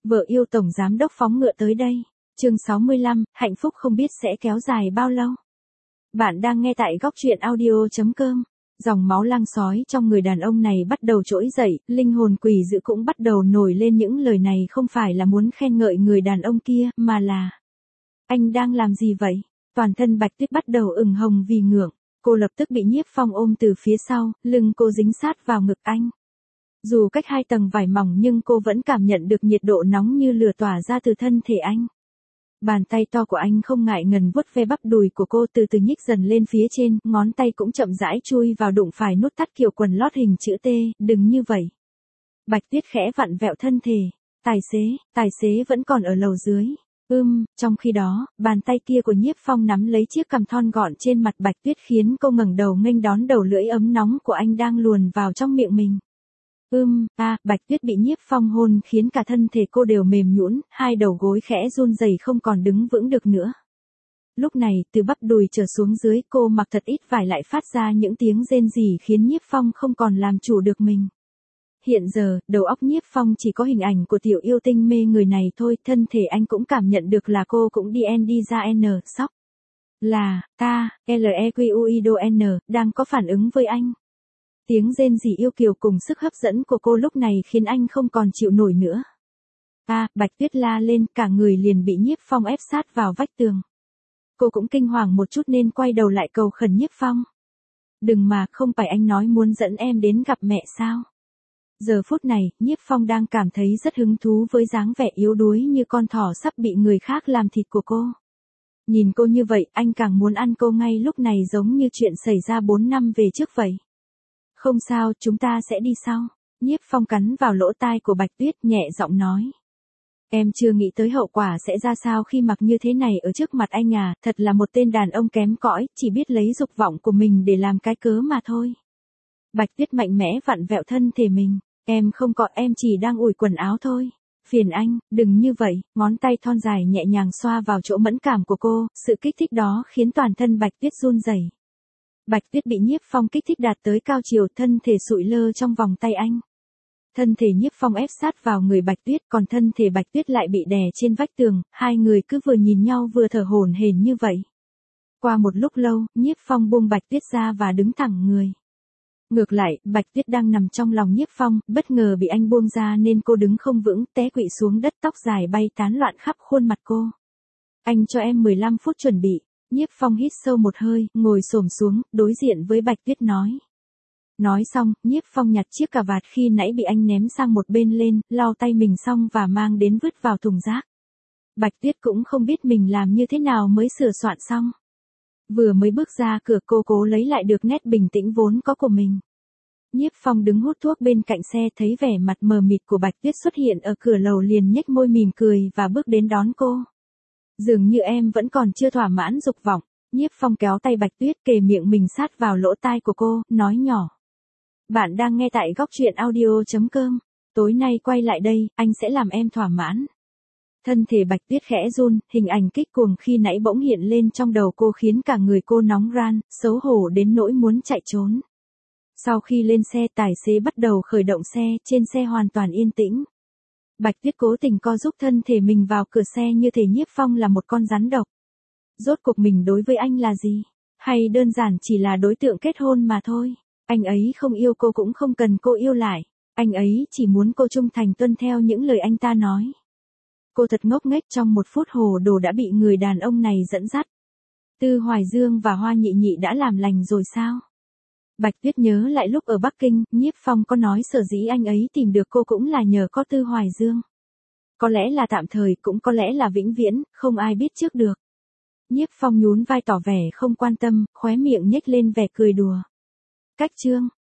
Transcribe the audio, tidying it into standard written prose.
Vợ yêu tổng giám đốc phóng ngựa tới đây. Chương 65, hạnh phúc không biết sẽ kéo dài bao lâu. Bạn đang nghe tại góc truyện audio.com. Dòng máu lang sói trong người đàn ông này bắt đầu trỗi dậy, linh hồn quỷ dữ cũng bắt đầu nổi lên những lời này không phải là muốn khen ngợi người đàn ông kia, mà là: anh đang làm gì vậy? Toàn thân Bạch Tuyết bắt đầu ửng hồng vì ngượng. Cô lập tức bị Nhiếp Phong ôm từ phía sau, lưng cô dính sát vào ngực anh. Dù cách 2 tầng vải mỏng nhưng cô vẫn cảm nhận được nhiệt độ nóng như lửa tỏa ra từ thân thể anh. Bàn tay to của anh không ngại ngần vuốt ve bắp đùi của cô từ từ nhích dần lên phía trên, ngón tay cũng chậm rãi chui vào đụng phải nút thắt kiểu quần lót hình chữ T, đừng như vậy. Bạch Tuyết khẽ vặn vẹo thân thể. Tài xế vẫn còn ở lầu dưới. Trong khi đó, bàn tay kia của Nhiếp Phong nắm lấy chiếc cằm thon gọn trên mặt Bạch Tuyết khiến cô ngẩng đầu nghênh đón đầu lưỡi ấm nóng của anh đang luồn vào trong miệng mình. Bạch Tuyết bị Nhiếp Phong hôn khiến cả thân thể cô đều mềm nhũn, hai đầu gối khẽ run rẩy không còn đứng vững được nữa. Lúc này, từ bắp đùi trở xuống dưới cô mặc thật ít vải lại phát ra những tiếng rên rỉ khiến Nhiếp Phong không còn làm chủ được mình. Hiện giờ, đầu óc Nhiếp Phong chỉ có hình ảnh của tiểu yêu tinh mê người này thôi, thân thể anh cũng cảm nhận được là cô cũng đi ra sóc. Là, ta, LEQUIDON, đang có phản ứng với anh. Tiếng rên rỉ yêu kiều cùng sức hấp dẫn của cô lúc này khiến anh không còn chịu nổi nữa. Bạch Tuyết la lên, cả người liền bị Nhiếp Phong ép sát vào vách tường. Cô cũng kinh hoàng một chút nên quay đầu lại cầu khẩn Nhiếp Phong. Đừng mà, không phải anh nói muốn dẫn em đến gặp mẹ sao? Giờ phút này, Nhiếp Phong đang cảm thấy rất hứng thú với dáng vẻ yếu đuối như con thỏ sắp bị người khác làm thịt của cô. Nhìn cô như vậy, anh càng muốn ăn cô ngay lúc này giống như chuyện xảy ra 4 năm về trước vậy. Không sao, chúng ta sẽ đi sau. Nhiếp Phong cắn vào lỗ tai của Bạch Tuyết nhẹ giọng nói. Em chưa nghĩ tới hậu quả sẽ ra sao khi mặc như thế này ở trước mặt anh à, thật là một tên đàn ông kém cỏi, chỉ biết lấy dục vọng của mình để làm cái cớ mà thôi. Bạch Tuyết mạnh mẽ vặn vẹo thân thể mình. Em không có, em chỉ đang ủi quần áo thôi. Phiền anh, đừng như vậy. Ngón tay thon dài nhẹ nhàng xoa vào chỗ mẫn cảm của cô, sự kích thích đó khiến toàn thân Bạch Tuyết run rẩy. Bạch Tuyết bị Nhiếp Phong kích thích đạt tới cao chiều, thân thể sụi lơ trong vòng tay anh. Thân thể Nhiếp Phong ép sát vào người Bạch Tuyết, còn thân thể Bạch Tuyết lại bị đè trên vách tường, hai người cứ vừa nhìn nhau vừa thở hổn hển như vậy. Qua một lúc lâu, Nhiếp Phong buông Bạch Tuyết ra và đứng thẳng người. Ngược lại, Bạch Tuyết đang nằm trong lòng Nhiếp Phong, bất ngờ bị anh buông ra nên cô đứng không vững, té quỵ xuống đất, tóc dài bay tán loạn khắp khuôn mặt cô. Anh cho em 15 phút chuẩn bị. Nhiếp Phong hít sâu một hơi, ngồi xổm xuống, đối diện với Bạch Tuyết nói. Nói xong, Nhiếp Phong nhặt chiếc cà vạt khi nãy bị anh ném sang một bên lên, lau tay mình xong và mang đến vứt vào thùng rác. Bạch Tuyết cũng không biết mình làm như thế nào mới sửa soạn xong. Vừa mới bước ra cửa cô cố lấy lại được nét bình tĩnh vốn có của mình. Nhiếp Phong đứng hút thuốc bên cạnh xe, thấy vẻ mặt mờ mịt của Bạch Tuyết xuất hiện ở cửa lầu liền nhếch môi mỉm cười và bước đến đón cô. Dường như em vẫn còn chưa thỏa mãn dục vọng. Nhiếp Phong kéo tay Bạch Tuyết kề miệng mình sát vào lỗ tai của cô, nói nhỏ. Bạn đang nghe tại góc truyện audio.com. Tối nay quay lại đây, anh sẽ làm em thỏa mãn. Thân thể Bạch Tuyết khẽ run, hình ảnh kích cuồng khi nãy bỗng hiện lên trong đầu cô khiến cả người cô nóng ran, xấu hổ đến nỗi muốn chạy trốn. Sau khi lên xe, tài xế bắt đầu khởi động xe, trên xe hoàn toàn yên tĩnh. Bạch Tuyết cố tình co giúp thân thể mình vào cửa xe như thể Nhiếp Phong là một con rắn độc. Rốt cuộc mình đối với anh là gì? Hay đơn giản chỉ là đối tượng kết hôn mà thôi? Anh ấy không yêu cô cũng không cần cô yêu lại. Anh ấy chỉ muốn cô trung thành tuân theo những lời anh ta nói. Cô thật ngốc nghếch, trong một phút hồ đồ đã bị người đàn ông này dẫn dắt. Tư Hoài Dương và Hoa Nhị Nhị đã làm lành rồi sao? Bạch Tuyết nhớ lại lúc ở Bắc Kinh, Nhiếp Phong có nói sở dĩ anh ấy tìm được cô cũng là nhờ có Tư Hoài Dương. Có lẽ là tạm thời, cũng có lẽ là vĩnh viễn, không ai biết trước được. Nhiếp Phong nhún vai tỏ vẻ không quan tâm, khóe miệng nhếch lên vẻ cười đùa. Cách chương.